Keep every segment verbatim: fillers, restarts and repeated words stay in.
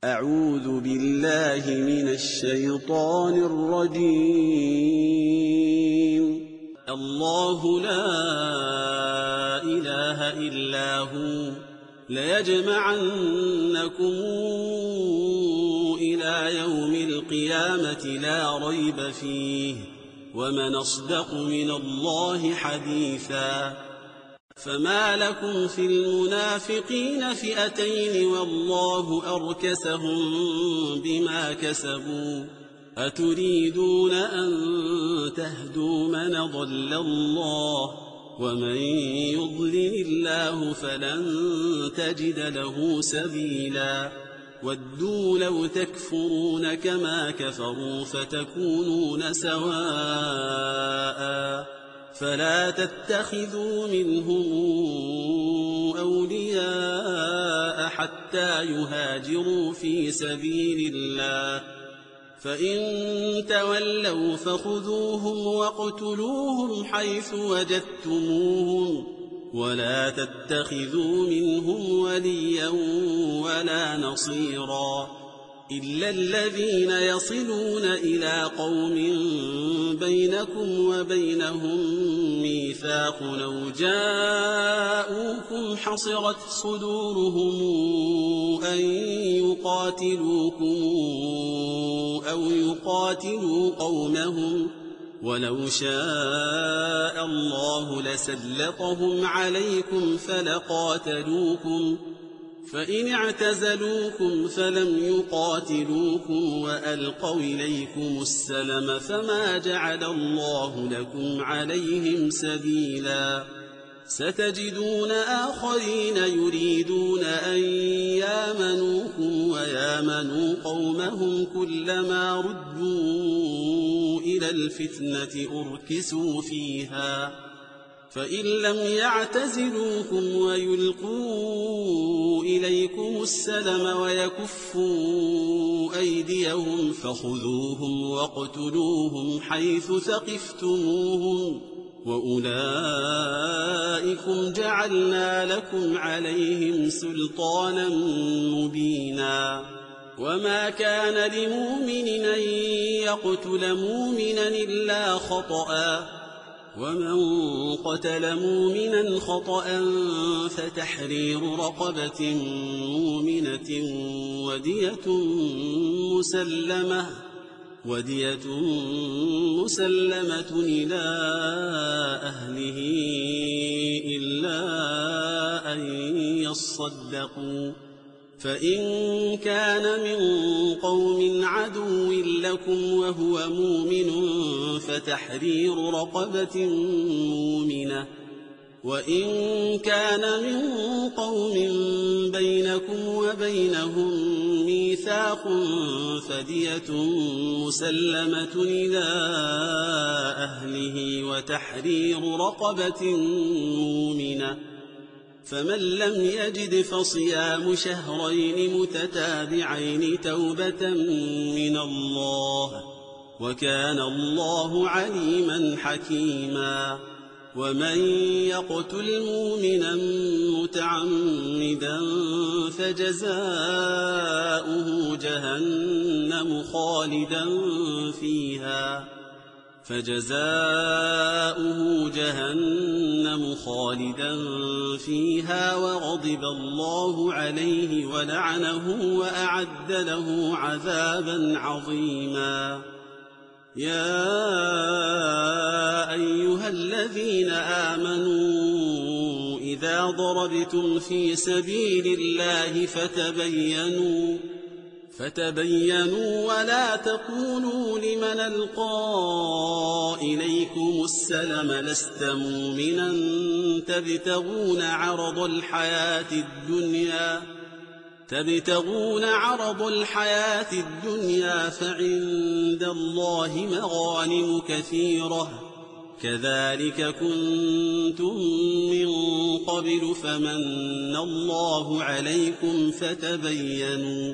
أعوذ بالله من الشيطان الرجيم. الله لا إله إلا هو ليجمعنكم إلى يوم القيامة لا ريب فيه ومن أصدق من الله حديثا. فما لكم في المنافقين فئتين والله أركسهم بما كسبوا أتريدون أن تهدوا من ضل الله ومن يضلل الله فلن تجد له سبيلا. ودوا لو تكفرون كما كفروا فتكونون سواء فلا تتخذوا منهم أولياء حتى يهاجروا في سبيل الله فإن تولوا فخذوهم واقتلوهم حيث وجدتموهم ولا تتخذوا منهم وليا ولا نصيرا إلا الذين يصلون إلى قوم بينكم وبينهم ميثاق أو جاءوكم حصرت صدورهم أن يقاتلوكم أو يقاتلوا قومهم ولو شاء الله لسلطهم عليكم فلقاتلوكم فإن اعتزلوكم فلم يقاتلوكم وألقوا إليكم السلم فما جعل الله لكم عليهم سبيلا. ستجدون آخرين يريدون أن يامنوكم ويامنوا قومهم كلما ردوا إلى الفتنة أركسوا فيها فإن لم يعتزلوكم ويلقوا إليكم السلم ويكفوا أيديهم فخذوهم واقتلوهم حيث ثقفتموهم وأولئكم جعلنا لكم عليهم سلطانا مبينا. وما كان لمؤمن أن يقتل مؤمنا إلا خطأ ومن قتل مؤمنا خطأ فتحرير رقبة مؤمنة ودية مسلمة ودية مسلمة إلى أهله إلا أن يصدقوا فإن كان من قوم عدو لكم وهو مؤمن فتحرير رقبة مؤمنة وإن كان من قوم بينكم وبينهم ميثاق فدية مسلمة إلى أهله وتحرير رقبة مؤمنة فمن لم يجد فصيام شهرين متتابعين توبة من الله وكان الله عليما حكيما. ومن يقتل مؤمنا متعمدا فجزاؤه جهنم خالدا فيها فجزاؤه جهنم خالدا فيها وغضب الله عليه ولعنه وأعد له عذابا عظيما. يا أيها الذين آمنوا إذا ضربتم في سبيل الله فتبينوا فتبينوا ولا تقولوا لمن ألقى إليكم السلم لست مؤمنا تبتغون عرض الحياة الدنيا تبتغون عرض الحياة الدنيا فعند الله مغانم كثيرة كذلك كنتم من قبل فمن الله عليكم فتبينوا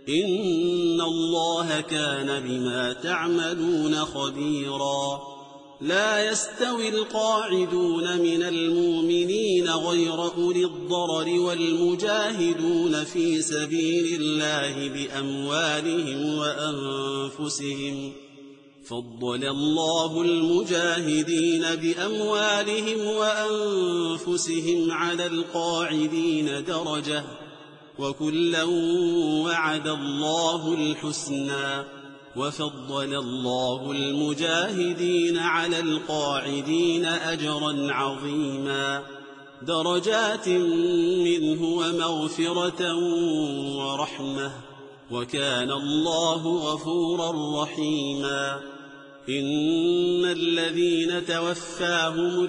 إن الله كان بما تعملون خبيرا. لا يستوي القاعدون من المؤمنين غير أولي الضرر والمجاهدون في سبيل الله بأموالهم وأنفسهم فضل الله المجاهدين بأموالهم وأنفسهم على القاعدين درجة وكلا وعد الله الحسنى وفضل الله المجاهدين على القاعدين أجرا عظيما درجات منه ومغفرة ورحمة وكان الله غفورا رحيما إن الذين توفاهم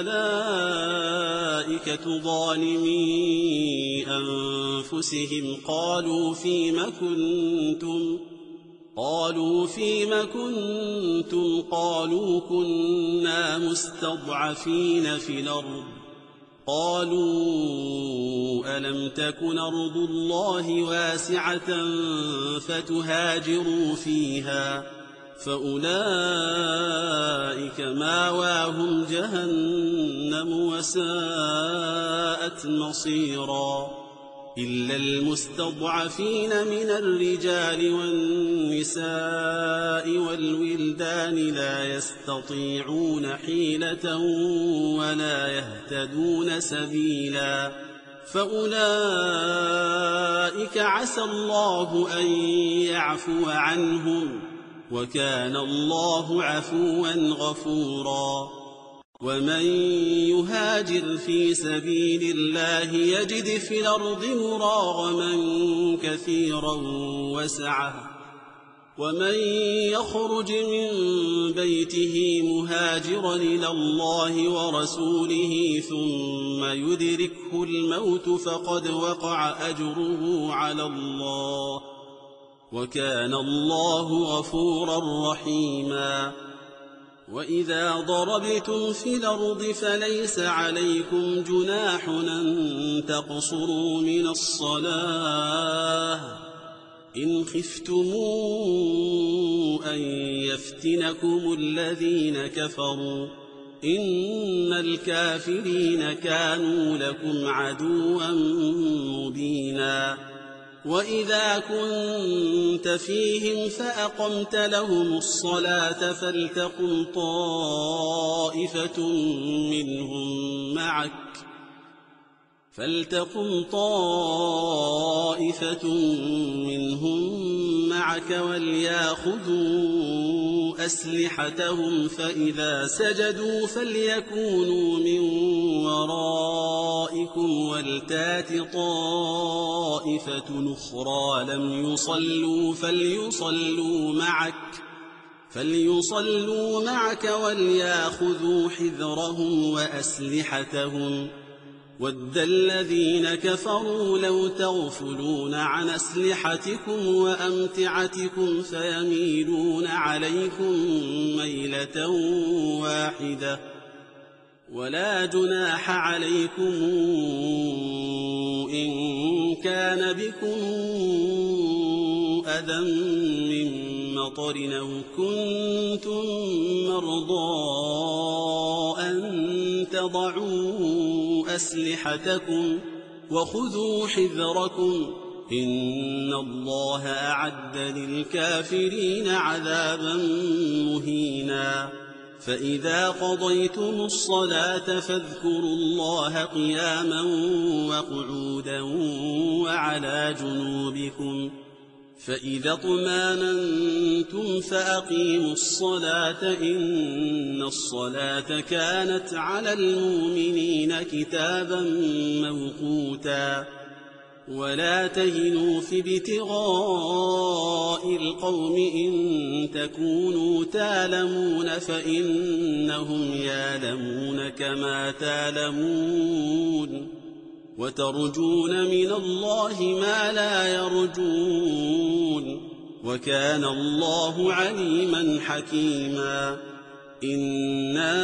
الملائكة ظالمي أنفسهم قالوا فيم كنتم قالوا فيم كنتم قالوا كنا مستضعفين في الأرض قالوا ألم تكن أرض الله واسعة فتهاجروا فيها فأولئك ماواهم جهنم وساءت مصيرا إلا المستضعفين من الرجال والنساء والولدان لا يستطيعون حيلة ولا يهتدون سبيلا فأولئك عسى الله أن يعفو عنهم وكان الله عفوا غفورا ومن يهاجر في سبيل الله يجد في الأرض مراغما كثيرا وسعة ومن يخرج من بيته مهاجرا إلى الله ورسوله ثم يدركه الموت فقد وقع أجره على الله وكان الله غفورا رحيما وإذا ضربتم في الأرض فليس عليكم جناح أن تقصروا من الصلاة إن خفتموا أن يفتنكم الذين كفروا إن الكافرين كانوا لكم عدوا مبينا وإذا كنت فيهم فأقمت لهم الصلاة فلتقم طائفة منهم معك فلتقم طائفة منهم معك وليأخذوا أسلحتهم فإذا سجدوا فليكونوا من ورائكم ولتات طائفة أخرى لم يصلوا فليصلوا معك فليصلوا معك وليأخذوا حذرهم وأسلحتهم ود الذين كفروا لو تغفلون عن أسلحتكم وأمتعتكم فيميلون عليكم ميلة واحدة ولا جناح عليكم إن كان بكم أذى من مطر أو كنتم مرضى أن تضعوا أسلحتكم وخذوا حذركم إن الله أعد للكافرين عذابا مهينا فإذا قضيتم الصلاة فاذكروا الله قياما وقعودا وعلى جنوبكم فإذا اطمأننتم فأقيموا الصلاة إن الصلاة كانت على المؤمنين كتابا موقوتا ولا تهنوا في ابتغاء القوم إن تكونوا تالمون فإنهم يالمون كما تالمون وترجون من الله ما لا يرجون وكان الله عليما حكيما إنا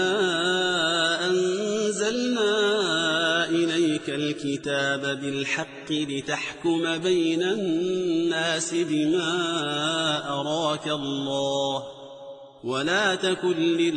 أنزلنا إليك الكتاب بالحق لتحكم بين الناس بما أراك الله ولا تكن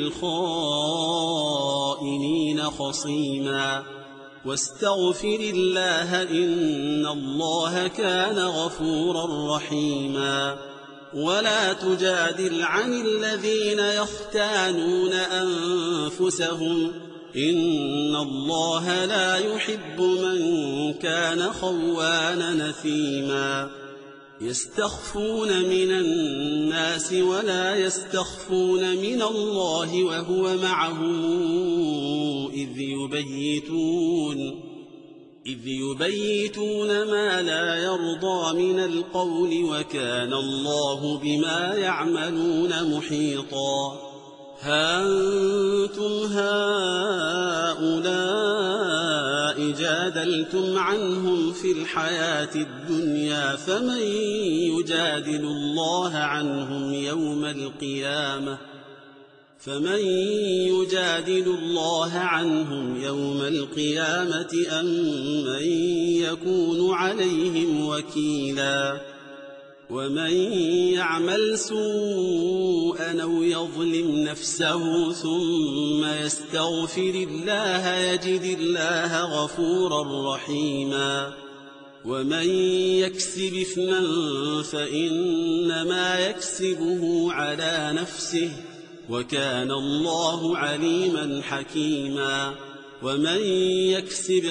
للخائنين خصيما واستغفر الله إن الله كان غفورا رحيما ولا تجادل عن الذين يختانون أنفسهم إن الله لا يحب من كان خوانا نثيما يستخفون من الناس ولا يستخفون من الله وهو معهم إذ يبيتون إذ يبيتون ما لا يرضى من القول وكان الله بما يعملون محيطا ها أنتم هؤلاء جادلتم عنهم في الحياة الدنيا فمن يجادل الله عنهم يوم القيامة فمن يجادل الله عنهم يوم القيامة أم من يكون عليهم وكيلا ومن يعمل سوءا أو يظلم نفسه ثم يستغفر الله يجد الله غفورا رحيما ومن يكسب إثما فإنما يكسبه على نفسه وكان الله عليما حكيما ومن يكسب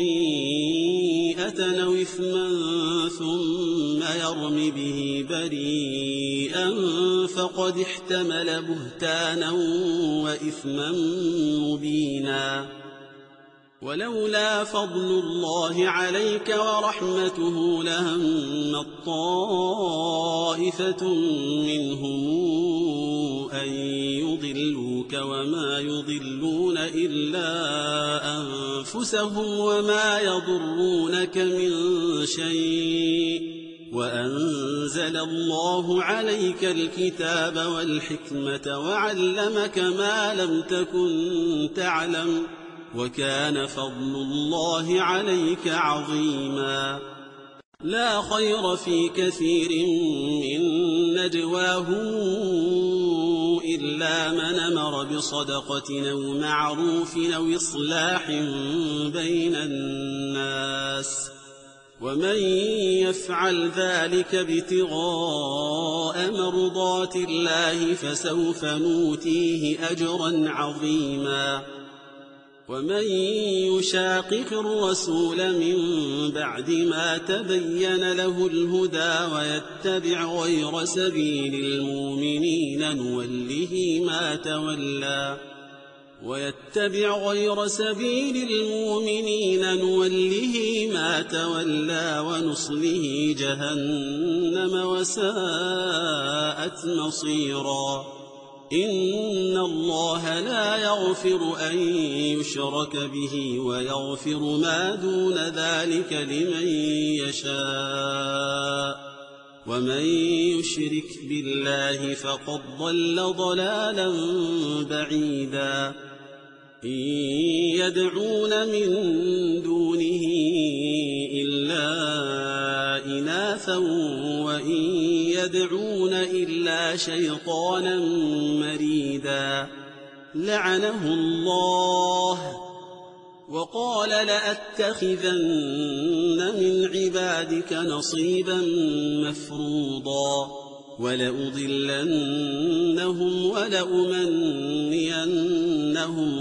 خطيئة أو إثما ثم يرم به بريئا فقد احتمل بهتانا وإثما مبينا ولولا فضل الله عليك ورحمته لهم طائفة منهم أن يضلوك وما يضلون إلا أنفسهم وما يضرونك من شيء وأنزل الله عليك الكتاب والحكمة وعلمك ما لم تكن تعلم وكان فضل الله عليك عظيما لا خير في كثير من نجواهم إلا من أمر بصدقة أو معروف أو إصلاح بين الناس ومن يفعل ذلك ابتغاء مرضات الله فسوف نؤتيه أجرا عظيما ومن يشاقق الرسول من بعد ما تبين له الهدى ويتبع غير سبيل المؤمنين نوله ما تولى ويتبع غير سبيل المؤمنين نوله ما تولى ونصله جهنم وساءت مصيرا إن الله لا يغفر أن يشرك به ويغفر ما دون ذلك لمن يشاء ومن يشرك بالله فقد ضل ضلالا بعيدا إن يدعون من دونه إلا إناثا وإن يدعون إلا شيطانا مريدا لعنه الله وقال لأتخذن من عبادك نصيبا مفروضا ولأضلنهم ولأمنينهم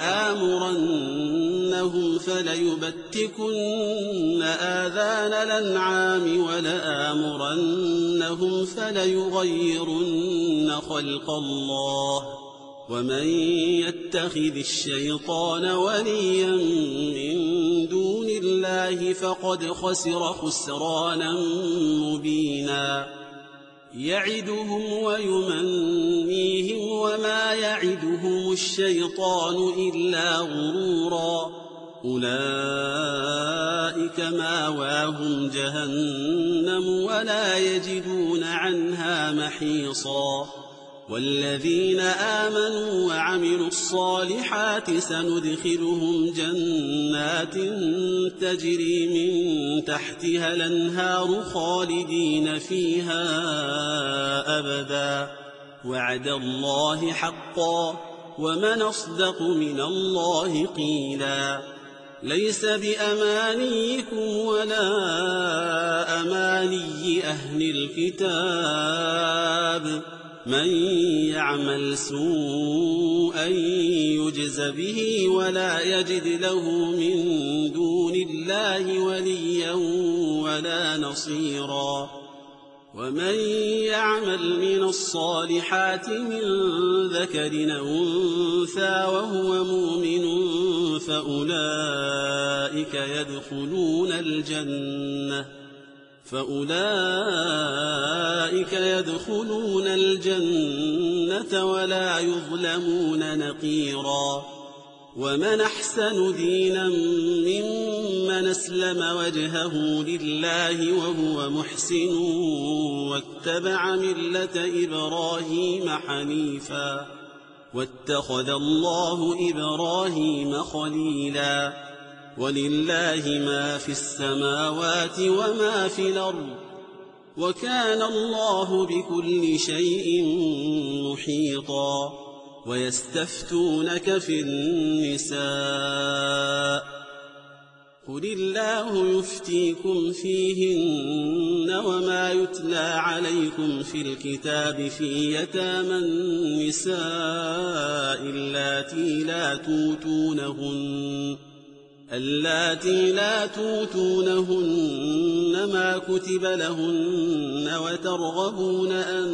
ولآمرنهم فليبتكن آذان الأنعام ولآمرنهم فليغيرن خلق الله ومن يتخذ الشيطان وليا من دون الله فقد خسر خسرانا مبينا يعدهم ويمنيهم وما يعدهم الشيطان إلا غرورا أولئك ماواهم جهنم ولا يجدون عنها محيصا والذين آمنوا وعملوا الصالحات سندخلهم جنات تجري من تحتها الأنهار خالدين فيها أبدا وعد الله حقا ومن أصدق من الله قيلا ليس بأمانيكم ولا أماني أهل الكتاب من يعمل سوءا يجز به ولا يجد له من دون الله وليا ولا نصيرا ومن يعمل من الصالحات من ذكر أو أنثى وهو مؤمن فأولئك يدخلون الجنة فأولئك يدخلون الجنة ولا يظلمون نقيرا ومن أحسن دينا ممن أسلم وجهه لله وهو محسن واتبع ملة إبراهيم حنيفا واتخذ الله إبراهيم خليلا ولله ما في السماوات وما في الأرض وكان الله بكل شيء محيطا ويستفتونك في النساء قل الله يفتيكم فيهن وما يتلى عليكم في الكتاب في يتامى النساء اللاتي لا توتونهن اللاتي لا توتونهن ما كتب لهن وترغبون أن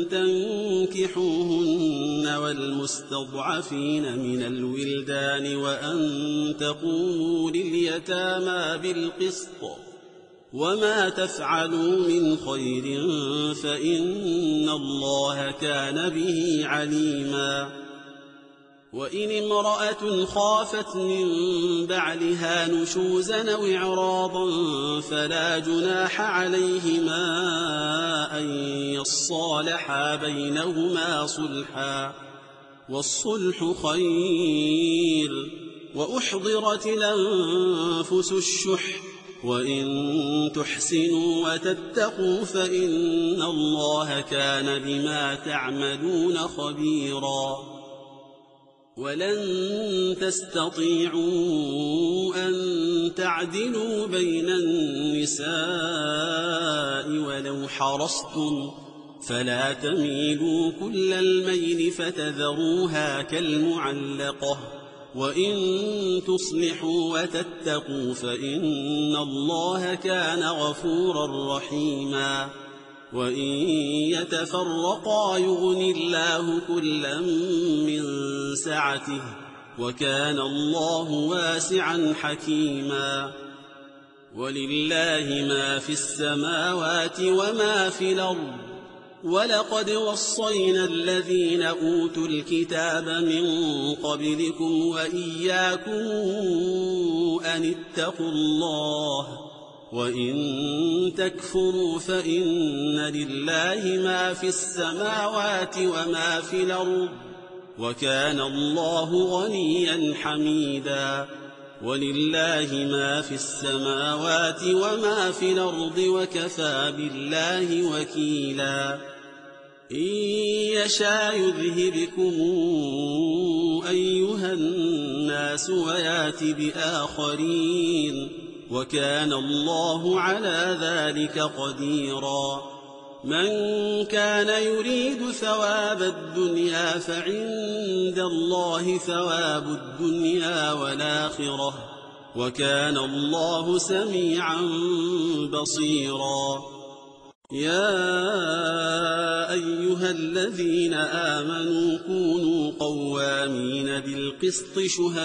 تنكحوهن والمستضعفين من الولدان وأن تقوموا لليتامى بالقسط وما تفعلوا من خير فإن الله كان به عليما وإن امرأة خافت من بعلها نشوزا أو إعراضا فلا جناح عليهما أن يصالحا بينهما صلحا والصلح خير وأحضرت الأنفس الشح وإن تحسنوا وتتقوا فإن الله كان بما تعملون خبيرا ولن تستطيعوا أن تعدلوا بين النساء ولو حرصتم فلا تميلوا كل الميل فتذروها كالمعلقة وإن تصلحوا وتتقوا فإن الله كان غفورا رحيما وإن يتفرقا يغن الله كلا من سعته وكان الله واسعا حكيما ولله ما في السماوات وما في الأرض ولقد وصينا الذين أوتوا الكتاب من قبلكم وإياكم أن اتقوا الله وإن تكفروا فإن لله ما في السماوات وما في الأرض وكان الله غنيا حميدا ولله ما في السماوات وما في الأرض وكفى بالله وكيلا إن يشاء يذهبكم أيها الناس ويات بآخرين وكان الله على ذلك قديرا من كان يريد ثواب الدنيا فعند الله ثواب الدنيا والآخرة وكان الله سميعا بصيرا يا أيها الذين آمنوا كونوا قوامين بالقسط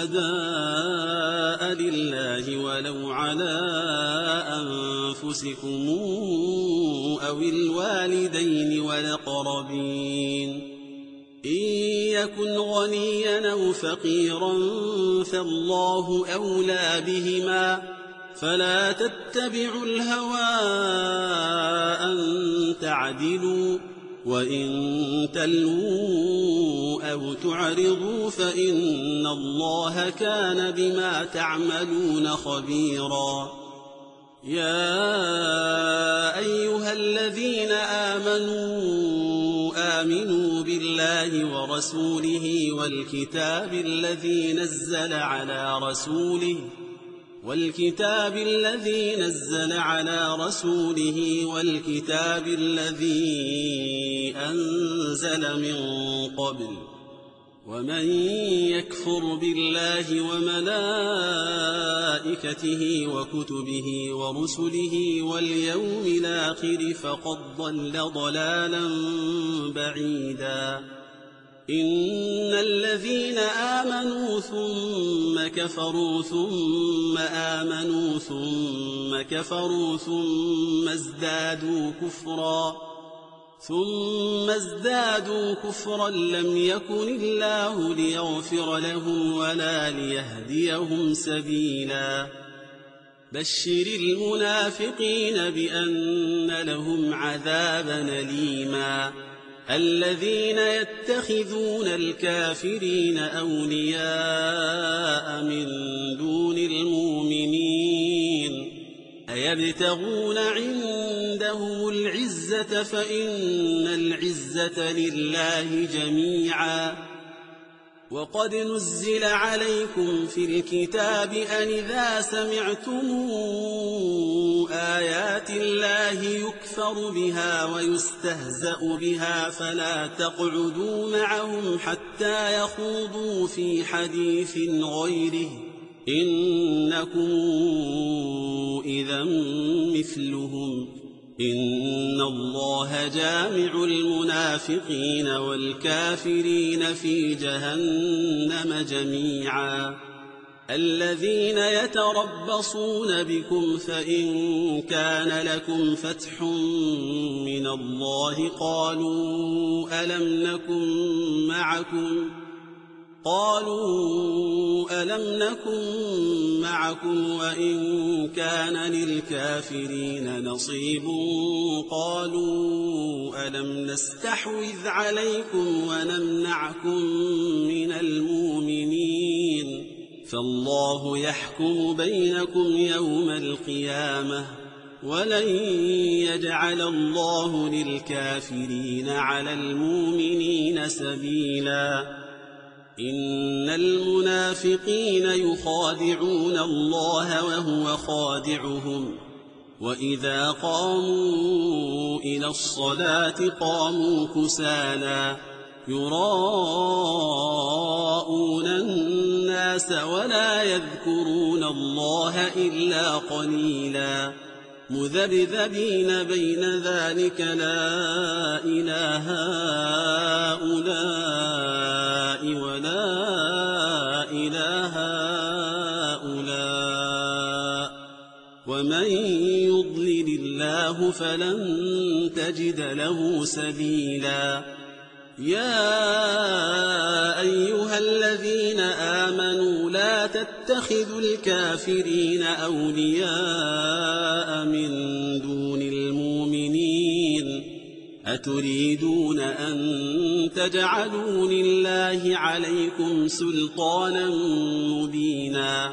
شهداء لله ولو على أنفسكم أو الوالدين والأقربين إن يكن غنيا أو فقيرا فالله أولى بهما فلا تتبعوا الهوى أن تعدلوا وإن تلووا أو تعرضوا فإن الله كان بما تعملون خبيرا يا أيها الذين آمنوا آمنوا بالله ورسوله والكتاب الذي نزل على رسوله والكتاب الذي نزل على رسوله والكتاب الذي أنزل من قبل ومن يكفر بالله وملائكته وكتبه ورسله واليوم الآخر فقد ضل ضلالا بعيدا إن الذين آمنوا ثم كفروا ثم آمنوا ثم كفروا ثم ازدادوا كفرا ثم ازدادوا كفرا لم يكن الله ليغفر لهم ولا ليهديهم سبيلا بشر المنافقين بأن لهم عذابا أليما الذين يتخذون الكافرين أولياء من دون المؤمنين أيبتغون عندهم العزة فإن العزة لله جميعا وقد نزل عليكم في الكتاب أن إذا سمعتم آيات الله يكفر بها ويستهزأ بها فلا تقعدوا معهم حتى يخوضوا في حديث غيره إنكم إذا مثلهم إن الله جامع المنافقين والكافرين في جهنم جميعا الذين يتربصون بكم فإن كان لكم فتح من الله قالوا ألم نكن معكم قالوا ألم نكن معكم وإن كان للكافرين نصيب قالوا ألم نستحوذ عليكم ونمنعكم من المؤمنين فالله يحكم بينكم يوم القيامة ولن يجعل الله للكافرين على المؤمنين سبيلا إن المنافقين يخادعون الله وهو خادعهم وإذا قاموا إلى الصلاة قاموا كسالى يراءون الناس ولا يذكرون الله إلا قليلا مذبذبين بين ذلك لا إله هؤلاء ولا إله هؤلاء ومن يضلل الله فلن تجد له سبيلا يا أيها الذين آمنوا لا تتخذوا الكافرين أولياء من دون المؤمنين أتريدون أن تجعلوا لله عليكم سلطانا مبينا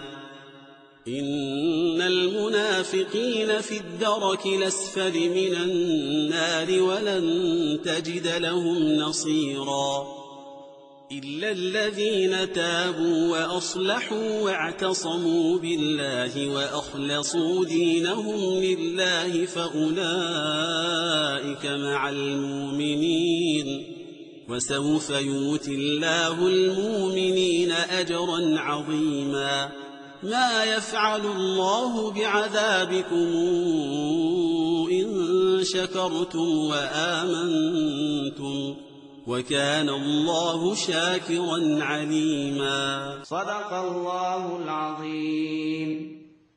إن المنافقين في الدرك الأسفل من النار ولن تجد لهم نصيرا إلا الذين تابوا وأصلحوا واعتصموا بالله وأخلصوا دينهم لله فأولئك مع المؤمنين وسوف يؤتي الله المؤمنين أجرا عظيما ما يفعل الله بعذابكم إن شكرتم وآمنتم وكان الله شاكرا عليما صدق الله العظيم.